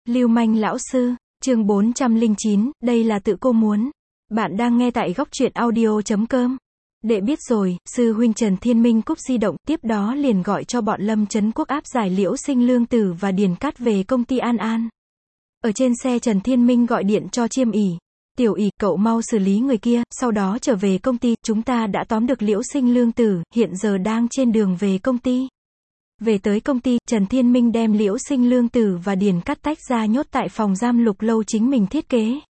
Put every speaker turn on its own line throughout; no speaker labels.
Lưu manh lão sư, chương 409, đây là tự cô muốn. Bạn đang nghe tại góc truyện audio.com. Đệ biết rồi, sư huynh Trần Thiên Minh cúp di động, tiếp đó liền gọi cho bọn Lâm Trấn Quốc áp giải Liễu Sinh Lương Tử và Điền Cát về công ty An An. Ở trên xe Trần Thiên Minh gọi điện cho Chiêm ỉ. Tiểu ỉ, cậu mau xử lý người kia, sau đó trở về công ty, chúng ta đã tóm được Liễu Sinh Lương Tử, hiện giờ đang trên đường về công ty. Về tới công ty, Trần Thiên Minh đem Liễu Sinh Lương Tử và Điền Cát tách ra nhốt tại phòng giam Lục Lâu chính mình thiết kế.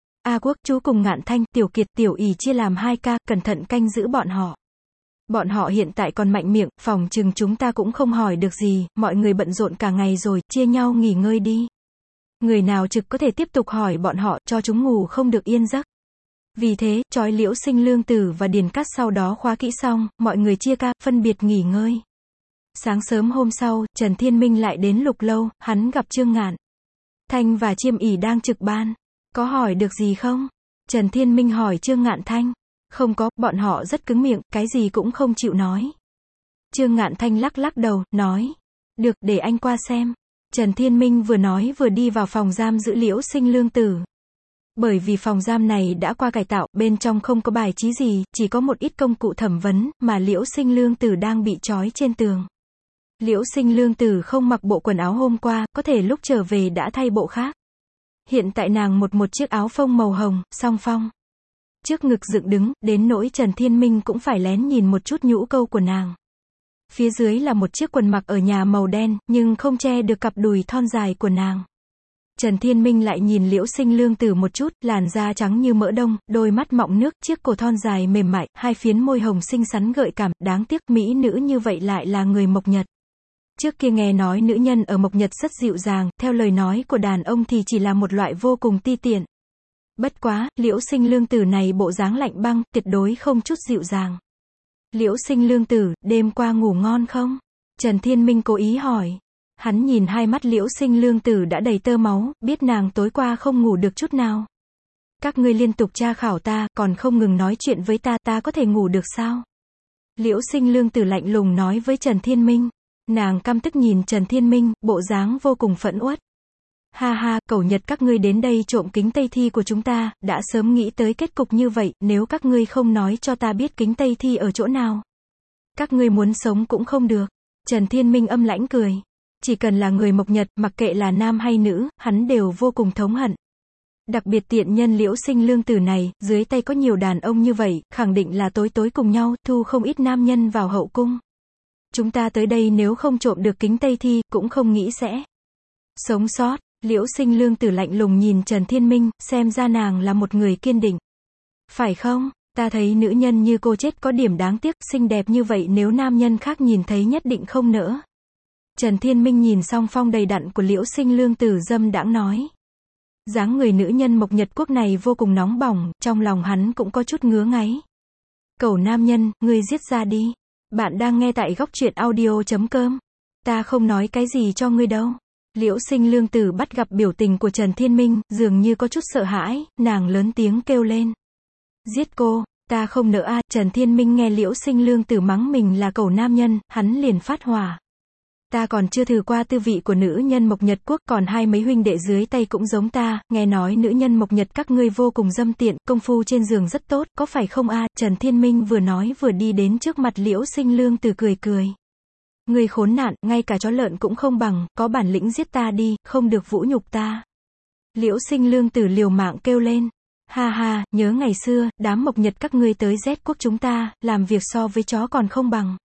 A Quốc, chú cùng Ngạn Thanh, Tiểu Kiệt, Tiểu ỉ chia làm 2 ca, cẩn thận canh giữ bọn họ. Bọn họ hiện tại còn mạnh miệng, phòng chừng chúng ta cũng không hỏi được gì, mọi người bận rộn cả ngày rồi, chia nhau nghỉ ngơi đi. Người nào trực có thể tiếp tục hỏi bọn họ, cho chúng ngủ không được yên giấc. Vì thế, trói Liễu Sinh Lương Tử và Điền Cát sau đó khóa kỹ xong, mọi người chia ca, phân biệt nghỉ ngơi. Sáng sớm hôm sau, Trần Thiên Minh lại đến Lục Lâu, hắn gặp Trương Ngạn Thanh và Chiêm ỉ đang trực ban. Có hỏi được gì không? Trần Thiên Minh hỏi Trương Ngạn Thanh. Không có, bọn họ rất cứng miệng, cái gì cũng không chịu nói. Trương Ngạn Thanh lắc lắc đầu, nói. Được, để anh qua xem. Trần Thiên Minh vừa nói vừa đi vào phòng giam giữ Liễu Sinh Lương Tử. Bởi vì phòng giam này đã qua cải tạo, bên trong không có bài trí gì, chỉ có một ít công cụ thẩm vấn, mà Liễu Sinh Lương Tử đang bị trói trên tường. Liễu Sinh Lương Tử không mặc bộ quần áo hôm qua, có thể lúc trở về đã thay bộ khác. Hiện tại nàng một chiếc áo phông màu hồng, song phong. Trước ngực dựng đứng, đến nỗi Trần Thiên Minh cũng phải lén nhìn một chút nhũ câu của nàng. Phía dưới là một chiếc quần mặc ở nhà màu đen, nhưng không che được cặp đùi thon dài của nàng. Trần Thiên Minh lại nhìn Liễu Sinh Lương Tử một chút, làn da trắng như mỡ đông, đôi mắt mọng nước, chiếc cổ thon dài mềm mại, 2 phiến môi hồng xinh xắn gợi cảm, đáng tiếc mỹ nữ như vậy lại là người Mộc Nhật. Trước kia nghe nói nữ nhân ở Mộc Nhật rất dịu dàng, theo lời nói của đàn ông thì chỉ là một loại vô cùng ti tiện. Bất quá, Liễu Sinh Lương Tử này bộ dáng lạnh băng, tuyệt đối không chút dịu dàng. Liễu Sinh Lương Tử, đêm qua ngủ ngon không? Trần Thiên Minh cố ý hỏi. Hắn nhìn hai mắt Liễu Sinh Lương Tử đã đầy tơ máu, biết nàng tối qua không ngủ được chút nào. Các ngươi liên tục tra khảo ta, còn không ngừng nói chuyện với ta, ta có thể ngủ được sao? Liễu Sinh Lương Tử lạnh lùng nói với Trần Thiên Minh. Nàng căm tức nhìn Trần Thiên Minh, bộ dáng vô cùng phẫn uất. Ha ha, cẩu Nhật các ngươi đến đây trộm kính Tây Thi của chúng ta, đã sớm nghĩ tới kết cục như vậy, nếu các ngươi không nói cho ta biết kính Tây Thi ở chỗ nào. Các ngươi muốn sống cũng không được. Trần Thiên Minh âm lãnh cười. Chỉ cần là người Mộc Nhật, mặc kệ là nam hay nữ, hắn đều vô cùng thống hận. Đặc biệt tiện nhân Liễu Sinh Lương Tử này, dưới tay có nhiều đàn ông như vậy, khẳng định là tối tối cùng nhau, thu không ít nam nhân vào hậu cung. Chúng ta tới đây nếu không trộm được kính Tây Thi, cũng không nghĩ sẽ sống sót. Liễu Sinh Lương Tử lạnh lùng nhìn Trần Thiên Minh, xem ra nàng là một người kiên định. Phải không? Ta thấy nữ nhân như cô chết có điểm đáng tiếc, xinh đẹp như vậy nếu nam nhân khác nhìn thấy nhất định không nỡ. Trần Thiên Minh nhìn song phong đầy đặn của Liễu Sinh Lương Tử dâm đãng nói. Dáng người nữ nhân Mộc Nhật Quốc này vô cùng nóng bỏng, trong lòng hắn cũng có chút ngứa ngáy. Cẩu nam nhân, ngươi giết ra đi. Bạn đang nghe tại góc truyện audio.com. Ta không nói cái gì cho ngươi đâu. Liễu Sinh Lương Tử bắt gặp biểu tình của Trần Thiên Minh, dường như có chút sợ hãi, nàng lớn tiếng kêu lên. Giết cô, ta không nỡ a. Trần Thiên Minh nghe Liễu Sinh Lương Tử mắng mình là cẩu nam nhân, hắn liền phát hỏa. Ta còn chưa thử qua tư vị của nữ nhân Mộc Nhật Quốc, còn hai mấy huynh đệ dưới tay cũng giống ta, nghe nói nữ nhân Mộc Nhật các ngươi vô cùng dâm tiện, công phu trên giường rất tốt, có phải không a? Trần Thiên Minh vừa nói vừa đi đến trước mặt Liễu Sinh Lương Tử cười cười. Ngươi khốn nạn, ngay cả chó lợn cũng không bằng, có bản lĩnh giết ta đi, không được vũ nhục ta. Liễu Sinh Lương Tử liều mạng kêu lên. Ha ha, nhớ ngày xưa, đám Mộc Nhật các ngươi tới Z quốc chúng ta, làm việc so với chó còn không bằng.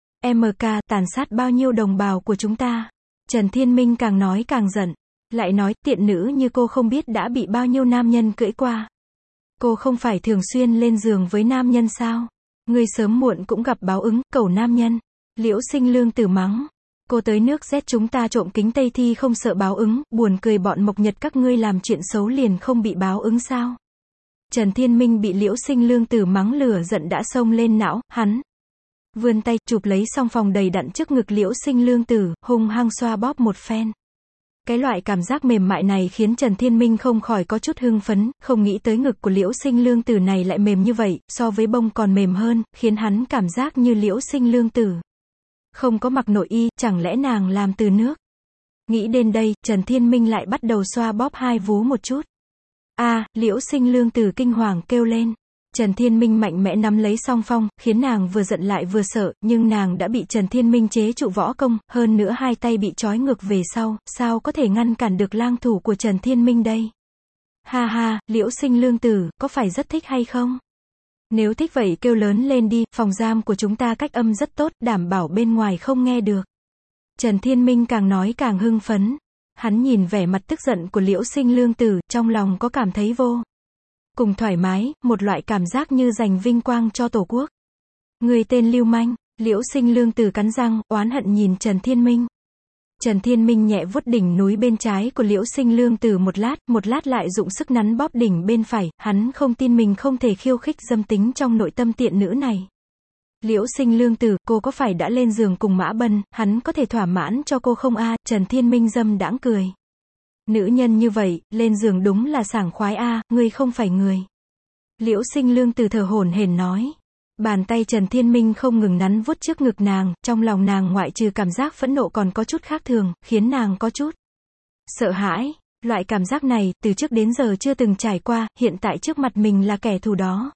MK, tàn sát bao nhiêu đồng bào của chúng ta. Trần Thiên Minh càng nói càng giận. Lại nói, tiện nữ như cô không biết đã bị bao nhiêu nam nhân cưỡi qua. Cô không phải thường xuyên lên giường với nam nhân sao? Ngươi sớm muộn cũng gặp báo ứng, cẩu nam nhân. Liễu Sinh Lương Tử mắng. Cô tới nước Z chúng ta trộm kính Tây Thi không sợ báo ứng, buồn cười bọn Mộc Nhật các ngươi làm chuyện xấu liền không bị báo ứng sao? Trần Thiên Minh bị Liễu Sinh Lương Tử mắng lửa giận đã xông lên não, hắn vươn tay, chụp lấy song phong đầy đặn trước ngực Liễu Sinh Lương Tử, hung hăng xoa bóp một phen. Cái loại cảm giác mềm mại này khiến Trần Thiên Minh không khỏi có chút hưng phấn, không nghĩ tới ngực của Liễu Sinh Lương Tử này lại mềm như vậy, so với bông còn mềm hơn, khiến hắn cảm giác như Liễu Sinh Lương Tử không có mặc nội y, chẳng lẽ nàng làm từ nước? Nghĩ đến đây, Trần Thiên Minh lại bắt đầu xoa bóp hai vú một chút. Liễu Sinh Lương Tử kinh hoàng kêu lên. Trần Thiên Minh mạnh mẽ nắm lấy song phong, khiến nàng vừa giận lại vừa sợ, nhưng nàng đã bị Trần Thiên Minh chế trụ võ công, hơn nữa hai tay bị trói ngược về sau, sao có thể ngăn cản được lang thủ của Trần Thiên Minh đây? Ha ha, Liễu Sinh Lương Tử, có phải rất thích hay không? Nếu thích vậy kêu lớn lên đi, phòng giam của chúng ta cách âm rất tốt, đảm bảo bên ngoài không nghe được. Trần Thiên Minh càng nói càng hưng phấn. Hắn nhìn vẻ mặt tức giận của Liễu Sinh Lương Tử, trong lòng có cảm thấy vô cùng thoải mái, một loại cảm giác như giành vinh quang cho Tổ quốc. Người tên lưu manh, Liễu Sinh Lương Tử cắn răng, oán hận nhìn Trần Thiên Minh. Trần Thiên Minh nhẹ vuốt đỉnh núi bên trái của Liễu Sinh Lương Tử một lát lại dụng sức nắn bóp đỉnh bên phải, hắn không tin mình không thể khiêu khích dâm tính trong nội tâm tiện nữ này. Liễu Sinh Lương Tử, cô có phải đã lên giường cùng Mã Bân, hắn có thể thỏa mãn cho cô không a? Trần Thiên Minh dâm đãng cười. Nữ nhân như vậy, lên giường đúng là sảng khoái a, ngươi không phải người. Liễu Sinh Lương Tử thở hổn hển nói. Bàn tay Trần Thiên Minh không ngừng nắn vuốt trước ngực nàng, trong lòng nàng ngoại trừ cảm giác phẫn nộ còn có chút khác thường, khiến nàng có chút sợ hãi. Loại cảm giác này, từ trước đến giờ chưa từng trải qua, hiện tại trước mặt mình là kẻ thù đó.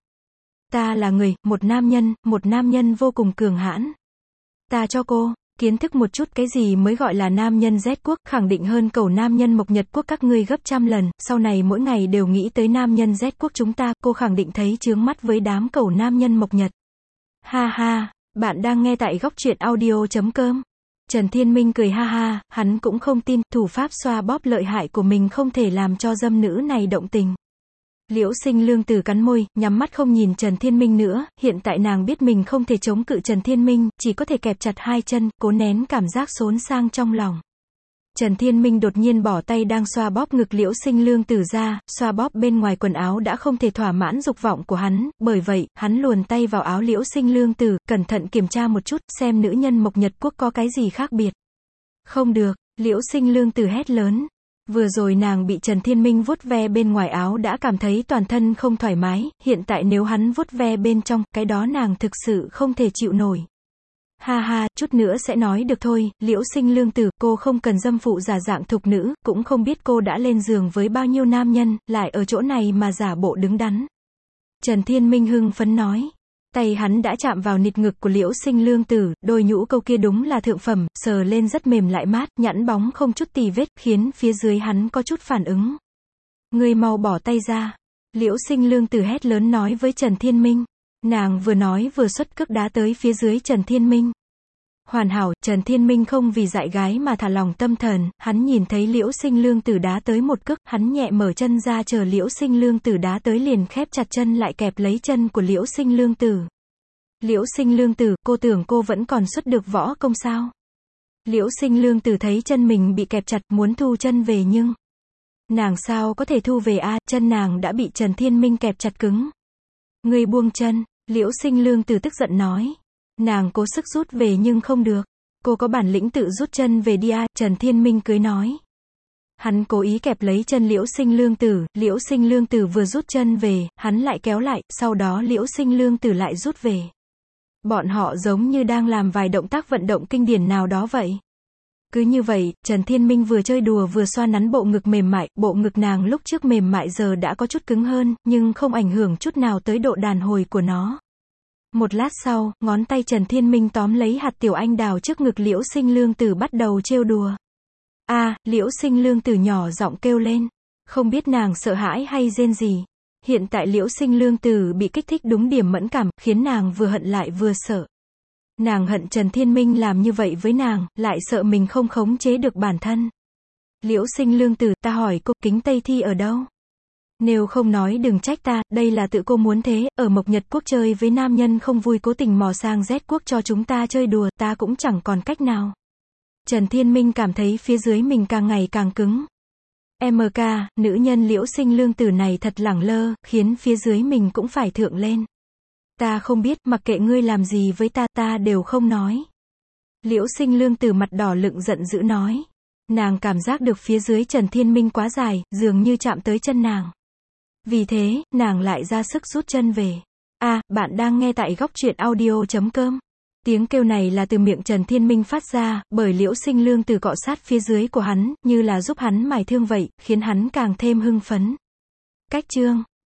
Ta là người, một nam nhân vô cùng cường hãn. Ta cho cô kiến thức một chút cái gì mới gọi là nam nhân Z quốc, khẳng định hơn cẩu nam nhân Mộc Nhật quốc các ngươi gấp trăm lần, sau này mỗi ngày đều nghĩ tới nam nhân Z quốc chúng ta, cô khẳng định thấy chướng mắt với đám cẩu nam nhân Mộc Nhật. Ha ha, bạn đang nghe tại góc truyện audio.com. Trần Thiên Minh cười ha ha, hắn cũng không tin, thủ pháp xoa bóp lợi hại của mình không thể làm cho dâm nữ này động tình. Liễu Sinh Lương Tử cắn môi, nhắm mắt không nhìn Trần Thiên Minh nữa, hiện tại nàng biết mình không thể chống cự Trần Thiên Minh, chỉ có thể kẹp chặt hai chân, cố nén cảm giác xốn sang trong lòng. Trần Thiên Minh đột nhiên bỏ tay đang xoa bóp ngực Liễu Sinh Lương Tử ra, xoa bóp bên ngoài quần áo đã không thể thỏa mãn dục vọng của hắn, bởi vậy, hắn luồn tay vào áo Liễu Sinh Lương Tử, cẩn thận kiểm tra một chút, xem nữ nhân Mộc Nhật quốc có cái gì khác biệt. Không được, Liễu Sinh Lương Tử hét lớn. Vừa rồi nàng bị Trần Thiên Minh vuốt ve bên ngoài áo đã cảm thấy toàn thân không thoải mái, hiện tại nếu hắn vuốt ve bên trong, cái đó nàng thực sự không thể chịu nổi. Ha ha, chút nữa sẽ nói được thôi, Liễu Sinh Lương Tử, cô không cần dâm phụ giả dạng thục nữ, cũng không biết cô đã lên giường với bao nhiêu nam nhân, lại ở chỗ này mà giả bộ đứng đắn. Trần Thiên Minh hưng phấn nói. Tay hắn đã chạm vào nịt ngực của Liễu Sinh Lương Tử, đôi nhũ câu kia đúng là thượng phẩm, sờ lên rất mềm lại mát, nhẵn bóng không chút tì vết, khiến phía dưới hắn có chút phản ứng. Ngươi mau bỏ tay ra. Liễu Sinh Lương Tử hét lớn nói với Trần Thiên Minh. Nàng vừa nói vừa xuất cước đá tới phía dưới Trần Thiên Minh. Hoàn hảo, Trần Thiên Minh không vì dại gái mà thả lòng tâm thần, hắn nhìn thấy Liễu Sinh Lương Tử đá tới một cước, hắn nhẹ mở chân ra chờ Liễu Sinh Lương Tử đá tới liền khép chặt chân lại kẹp lấy chân của Liễu Sinh Lương Tử. Liễu Sinh Lương Tử, cô tưởng cô vẫn còn xuất được võ công sao? Liễu Sinh Lương Tử thấy chân mình bị kẹp chặt, muốn thu chân về nhưng nàng sao có thể thu về a, chân nàng đã bị Trần Thiên Minh kẹp chặt cứng. Ngươi buông chân, Liễu Sinh Lương Tử tức giận nói. Nàng cố sức rút về nhưng không được. Cô có bản lĩnh tự rút chân về đi a, Trần Thiên Minh cười nói. Hắn cố ý kẹp lấy chân Liễu Sinh Lương Tử vừa rút chân về, hắn lại kéo lại, sau đó Liễu Sinh Lương Tử lại rút về. Bọn họ giống như đang làm vài động tác vận động kinh điển nào đó vậy. Cứ như vậy, Trần Thiên Minh vừa chơi đùa vừa xoa nắn bộ ngực mềm mại, bộ ngực nàng lúc trước mềm mại giờ đã có chút cứng hơn, nhưng không ảnh hưởng chút nào tới độ đàn hồi của nó. Một lát sau, ngón tay Trần Thiên Minh tóm lấy hạt tiểu anh đào trước ngực Liễu Sinh Lương Tử bắt đầu trêu đùa. Liễu Sinh Lương Tử nhỏ giọng kêu lên. Không biết nàng sợ hãi hay rên gì. Hiện tại Liễu Sinh Lương Tử bị kích thích đúng điểm mẫn cảm, khiến nàng vừa hận lại vừa sợ. Nàng hận Trần Thiên Minh làm như vậy với nàng, lại sợ mình không khống chế được bản thân. Liễu Sinh Lương Tử, ta hỏi cô, kính Tây Thi ở đâu? Nếu không nói đừng trách ta, đây là tự cô muốn thế, ở Mộc Nhật quốc chơi với nam nhân không vui cố tình mò sang Z quốc cho chúng ta chơi đùa, ta cũng chẳng còn cách nào. Trần Thiên Minh cảm thấy phía dưới mình càng ngày càng cứng. MK, nữ nhân Liễu Sinh Lương Tử này thật lẳng lơ, khiến phía dưới mình cũng phải thượng lên. Ta không biết, mặc kệ ngươi làm gì với ta, ta đều không nói. Liễu Sinh Lương Tử mặt đỏ lựng giận dữ nói. Nàng cảm giác được phía dưới Trần Thiên Minh quá dài, dường như chạm tới chân nàng. Vì thế, nàng lại ra sức rút chân về. Bạn đang nghe tại góc truyện audio.com. Tiếng kêu này là từ miệng Trần Thiên Minh phát ra, bởi Liễu Sinh Lương từ cọ sát phía dưới của hắn, như là giúp hắn mài thương vậy, khiến hắn càng thêm hưng phấn. Cách chương